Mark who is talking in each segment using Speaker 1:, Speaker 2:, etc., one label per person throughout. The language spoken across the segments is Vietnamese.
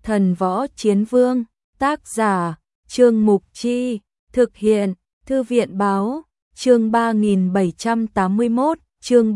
Speaker 1: Thần Võ Chiến Vương, tác giả, Trương Mục Chi, thực hiện, Thư viện Báo, chương 3781, chương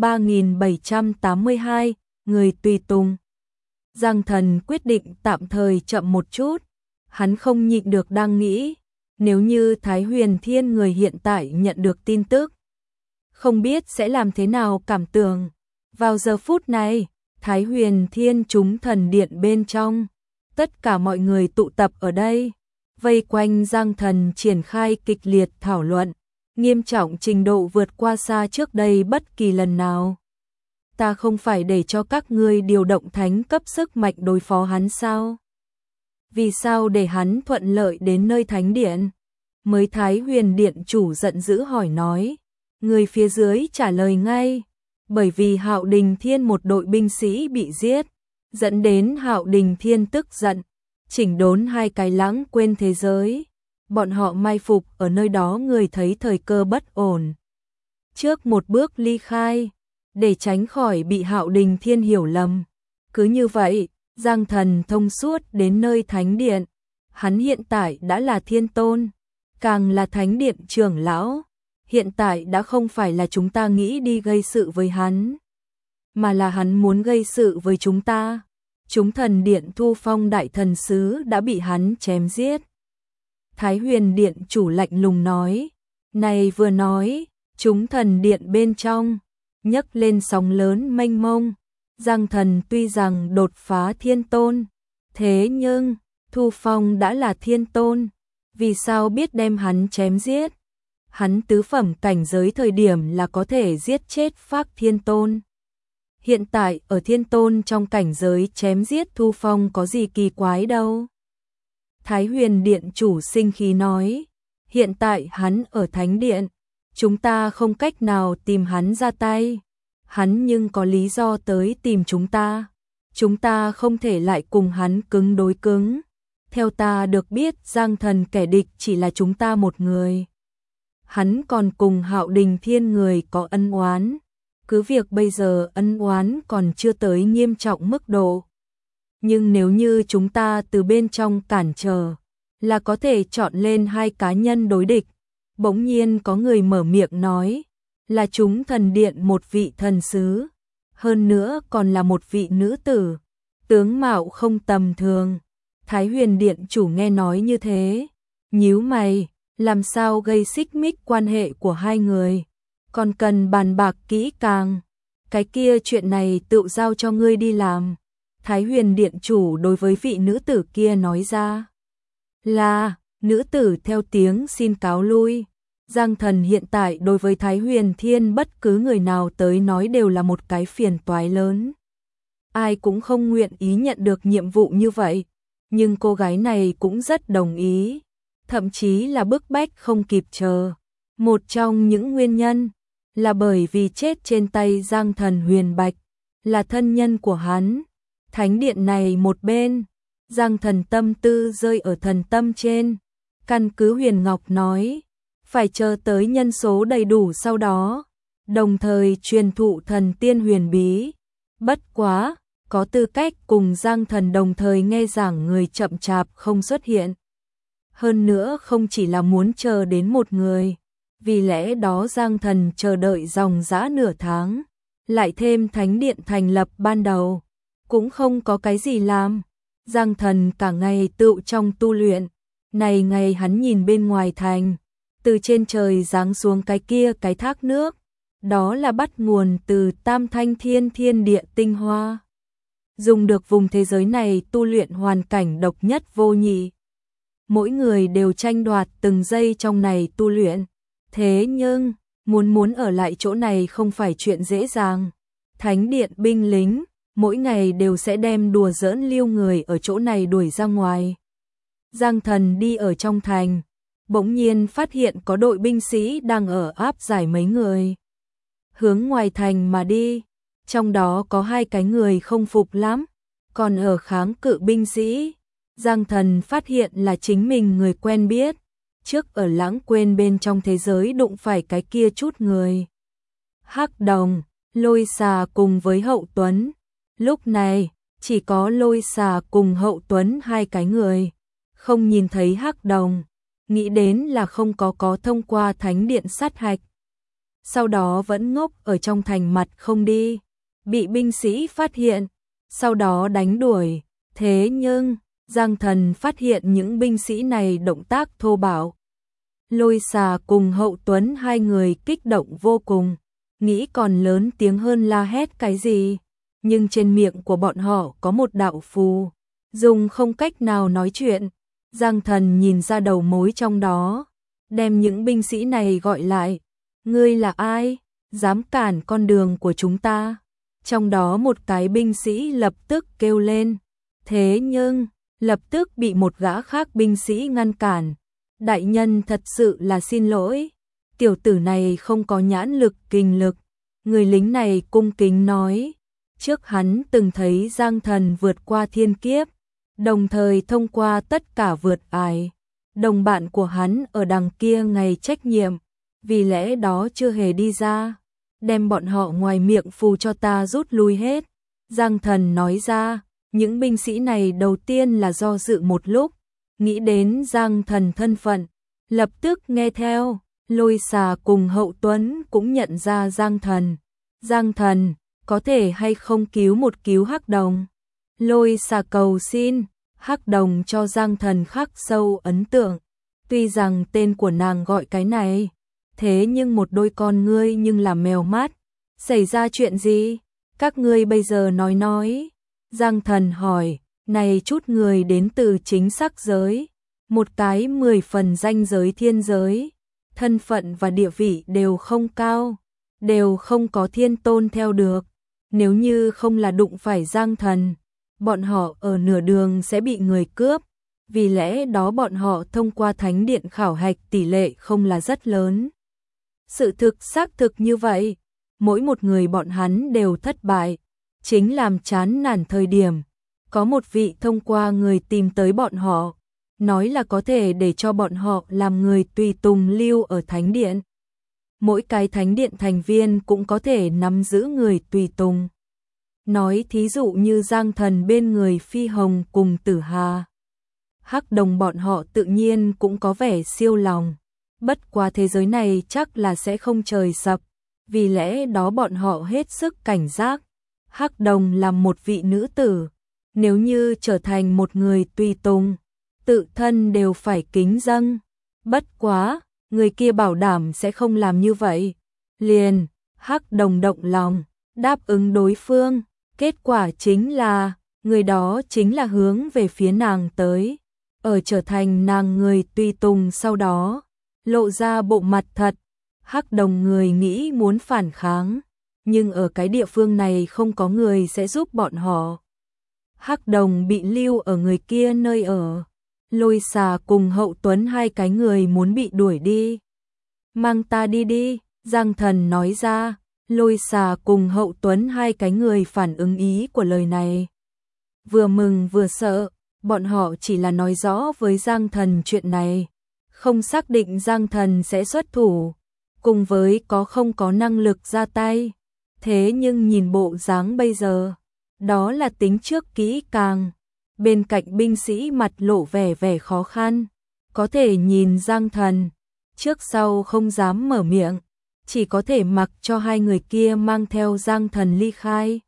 Speaker 1: 3782, người tùy tùng. Giang Thần quyết định tạm thời chậm một chút, hắn không nhịn được đang nghĩ, nếu như Thái Huyền Thiên người hiện tại nhận được tin tức, không biết sẽ làm thế nào cảm tưởng. Vào giờ phút này, Thái Huyền Thiên chúng thần điện bên trong, tất cả mọi người tụ tập ở đây, vây quanh Giang Thần triển khai kịch liệt thảo luận, nghiêm trọng trình độ vượt qua xa trước đây bất kỳ lần nào. Ta không phải để cho các ngươi điều động thánh cấp sức mạnh đối phó hắn sao? Vì sao để hắn thuận lợi đến nơi thánh điện? Mới Thái Huyền Điện chủ giận dữ hỏi nói. Người phía dưới trả lời ngay, bởi vì Hạo Đình Thiên một đội binh sĩ bị giết, dẫn đến Hạo Đình Thiên tức giận, chỉnh đốn hai cái lãng quên thế giới. Bọn họ mai phục ở nơi đó, người thấy thời cơ bất ổn, trước một bước ly khai, để tránh khỏi bị Hạo Đình Thiên hiểu lầm. Cứ như vậy, Giang Thần thông suốt đến nơi thánh điện. Hắn hiện tại đã là thiên tôn, càng là thánh điện trưởng lão. Hiện tại đã không phải là chúng ta nghĩ đi gây sự với hắn, mà là hắn muốn gây sự với chúng ta. Chúng thần điện Thu Phong đại thần sứ đã bị hắn chém giết. Thái Huyền Điện chủ lạnh lùng nói. Này vừa nói, chúng thần điện bên trong nhấc lên sóng lớn mênh mông. Giang Thần tuy rằng đột phá thiên tôn, thế nhưng Thu Phong đã là thiên tôn, vì sao biết đem hắn chém giết? Hắn tứ phẩm cảnh giới thời điểm là có thể giết chết Phác Thiên Tôn. Hiện tại ở thiên tôn trong cảnh giới chém giết Thu Phong có gì kỳ quái đâu. Thái Huyền Điện chủ sinh khí nói, hiện tại hắn ở thánh điện, chúng ta không cách nào tìm hắn ra tay. Hắn nhưng có lý do tới tìm chúng ta không thể lại cùng hắn cứng đối cứng. Theo ta được biết, Giang Thần kẻ địch chỉ là chúng ta một người. Hắn còn cùng Hạo Đình Thiên người có ân oán, cứ việc bây giờ ân oán còn chưa tới nghiêm trọng mức độ. Nhưng nếu như chúng ta từ bên trong cản trở, là có thể chọn lên hai cá nhân đối địch. Bỗng nhiên có người mở miệng nói, là chúng thần điện một vị thần sứ, hơn nữa còn là một vị nữ tử, tướng mạo không tầm thường. Thái Huyền Điện chủ nghe nói như thế, nhíu mày, làm sao gây xích mích quan hệ của hai người, còn cần bàn bạc kỹ càng. Cái kia chuyện này tự giao cho ngươi đi làm. Thái Huyền Điện chủ đối với vị nữ tử kia nói ra. Là, nữ tử theo tiếng xin cáo lui. Giang Thần hiện tại đối với Thái Huyền Thiên bất cứ người nào tới nói đều là một cái phiền toái lớn. Ai cũng không nguyện ý nhận được nhiệm vụ như vậy, nhưng cô gái này cũng rất đồng ý, thậm chí là bức bách không kịp chờ. Một trong những nguyên nhân là bởi vì chết trên tay Giang Thần Huyền Bạch, là thân nhân của hắn. Thánh điện này một bên, Giang Thần tâm tư rơi ở thần tâm trên, căn cứ Huyền Ngọc nói, phải chờ tới nhân số đầy đủ sau đó, đồng thời truyền thụ thần tiên huyền bí. Bất quá, có tư cách cùng Giang Thần đồng thời nghe giảng người chậm chạp không xuất hiện. Hơn nữa không chỉ là muốn chờ đến một người, vì lẽ đó Giang Thần chờ đợi dòng dã nửa tháng, lại thêm thánh điện thành lập ban đầu, cũng không có cái gì làm. Giang Thần cả ngày tựu trong tu luyện, này ngày hắn nhìn bên ngoài thành, từ trên trời giáng xuống cái kia cái thác nước, đó là bắt nguồn từ Tam Thanh Thiên Thiên Địa tinh hoa. Dùng được vùng thế giới này tu luyện hoàn cảnh độc nhất vô nhị. Mỗi người đều tranh đoạt từng giây trong này tu luyện. Thế nhưng, muốn ở lại chỗ này không phải chuyện dễ dàng. Thánh điện binh lính, mỗi ngày đều sẽ đem đùa giỡn lưu người ở chỗ này đuổi ra ngoài. Giang Thần đi ở trong thành, bỗng nhiên phát hiện có đội binh sĩ đang ở áp giải mấy người. Hướng ngoài thành mà đi, trong đó có hai cái người không phục lắm, còn ở kháng cự binh sĩ. Giang Thần phát hiện là chính mình người quen biết, trước ở lãng quên bên trong thế giới đụng phải cái kia chút người. Hắc Đồng, Lôi Xà cùng với Hậu Tuấn. Lúc này, chỉ có Lôi Xà cùng Hậu Tuấn hai cái người, không nhìn thấy Hắc Đồng, nghĩ đến là không có thông qua thánh điện sát hạch. Sau đó vẫn ngốc ở trong thành mặt không đi, bị binh sĩ phát hiện, sau đó đánh đuổi. Thế nhưng, Giang Thần phát hiện những binh sĩ này động tác thô bạo. Lôi Xà cùng Hậu Tuấn hai người kích động vô cùng, nghĩ còn lớn tiếng hơn la hét cái gì, nhưng trên miệng của bọn họ có một đạo phù, dùng không cách nào nói chuyện. Giang Thần nhìn ra đầu mối trong đó, đem những binh sĩ này gọi lại. Ngươi là ai? Dám cản con đường của chúng ta? Trong đó một cái binh sĩ lập tức kêu lên. Thế nhưng, lập tức bị một gã khác binh sĩ ngăn cản. Đại nhân thật sự là xin lỗi. Tiểu tử này không có nhãn lực kinh lực. Người lính này cung kính nói. Trước hắn từng thấy Giang Thần vượt qua thiên kiếp, đồng thời thông qua tất cả vượt ải. Đồng bạn của hắn ở đằng kia ngày trách nhiệm, vì lẽ đó chưa hề đi ra. Đem bọn họ ngoài miệng phù cho ta rút lui hết. Giang Thần nói ra, những binh sĩ này đầu tiên là do dự một lúc, nghĩ đến Giang Thần thân phận, lập tức nghe theo. Lôi Xà cùng Hậu Tuấn cũng nhận ra Giang Thần. Giang Thần, có thể hay không cứu Hắc Đồng? Lôi Xà cầu xin. Hắc Đồng cho Giang Thần khắc sâu ấn tượng. Tuy rằng tên của nàng gọi cái này, thế nhưng một đôi con ngươi nhưng là mèo mát. Xảy ra chuyện gì? Các ngươi bây giờ nói. Giang Thần hỏi, này chút người đến từ chính sắc giới, một cái 10 phần danh giới thiên giới, thân phận và địa vị đều không cao, đều không có thiên tôn theo được. Nếu như không là đụng phải Giang Thần, bọn họ ở nửa đường sẽ bị người cướp, vì lẽ đó bọn họ thông qua thánh điện khảo hạch tỷ lệ không là rất lớn. Sự thực xác thực như vậy, mỗi một người bọn hắn đều thất bại, chính làm chán nản thời điểm. Có một vị thông qua người tìm tới bọn họ, nói là có thể để cho bọn họ làm người tùy tùng lưu ở thánh điện. Mỗi cái thánh điện thành viên cũng có thể nắm giữ người tùy tùng. Nói thí dụ như Giang Thần bên người Phi Hồng cùng Tử Hà. Hắc Đồng bọn họ tự nhiên cũng có vẻ siêu lòng. Bất quá thế giới này chắc là sẽ không trời sập, vì lẽ đó bọn họ hết sức cảnh giác. Hắc Đồng là một vị nữ tử, nếu như trở thành một người tùy tùng, tự thân đều phải kính dâng. Bất quá, người kia bảo đảm sẽ không làm như vậy. Liền, Hắc Đồng động lòng, đáp ứng đối phương. Kết quả chính là, người đó chính là hướng về phía nàng tới, ở trở thành nàng người tùy tùng sau đó, lộ ra bộ mặt thật. Hắc Đồng người nghĩ muốn phản kháng, nhưng ở cái địa phương này không có người sẽ giúp bọn họ. Hắc Đồng bị lưu ở người kia nơi ở. Lôi Xà cùng Hậu Tuấn hai cái người muốn bị đuổi đi. Mang ta đi đi, Giang Thần nói ra. Lôi Xà cùng Hậu Tuấn hai cái người phản ứng ý của lời này. Vừa mừng vừa sợ, bọn họ chỉ là nói rõ với Giang Thần chuyện này, không xác định Giang Thần sẽ xuất thủ, cùng với không có năng lực ra tay. Thế nhưng nhìn bộ dáng bây giờ, đó là tính trước kỹ càng. Bên cạnh binh sĩ mặt lộ vẻ khó khăn, có thể nhìn Giang Thần, trước sau không dám mở miệng, chỉ có thể mặc cho hai người kia mang theo Giang Thần ly khai.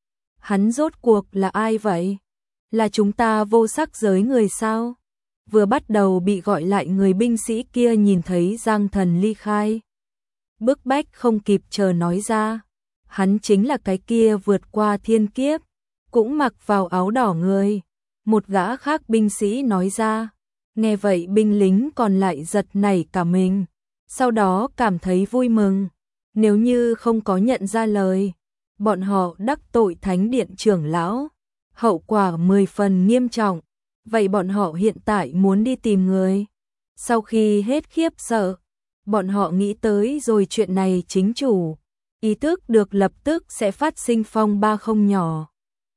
Speaker 1: Hắn rốt cuộc là ai vậy? Là chúng ta vô sắc giới người sao? Vừa bắt đầu bị gọi lại người binh sĩ kia nhìn thấy Giang Thần ly khai, bức bách không kịp chờ nói ra. Hắn chính là cái kia vượt qua thiên kiếp, cũng mặc vào áo đỏ người. Một gã khác binh sĩ nói ra. Nghe vậy binh lính còn lại giật nảy cả mình, sau đó cảm thấy vui mừng. Nếu như không có nhận ra lời, bọn họ đắc tội thánh điện trưởng lão, hậu quả 10 phần nghiêm trọng. Vậy bọn họ hiện tại muốn đi tìm người. Sau khi hết khiếp sợ, bọn họ nghĩ tới rồi chuyện này chính chủ, ý thức được lập tức sẽ phát sinh phong ba không nhỏ.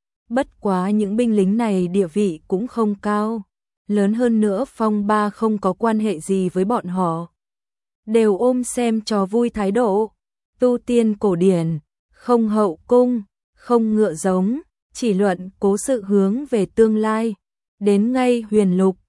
Speaker 1: Bất quá những binh lính này địa vị cũng không cao, lớn hơn nữa phong ba không có quan hệ gì với bọn họ, đều ôm xem trò vui thái độ. Tu tiên cổ điển, không hậu cung, không ngựa giống, chỉ luận cố sự hướng về tương lai. Đến ngay huyền lục,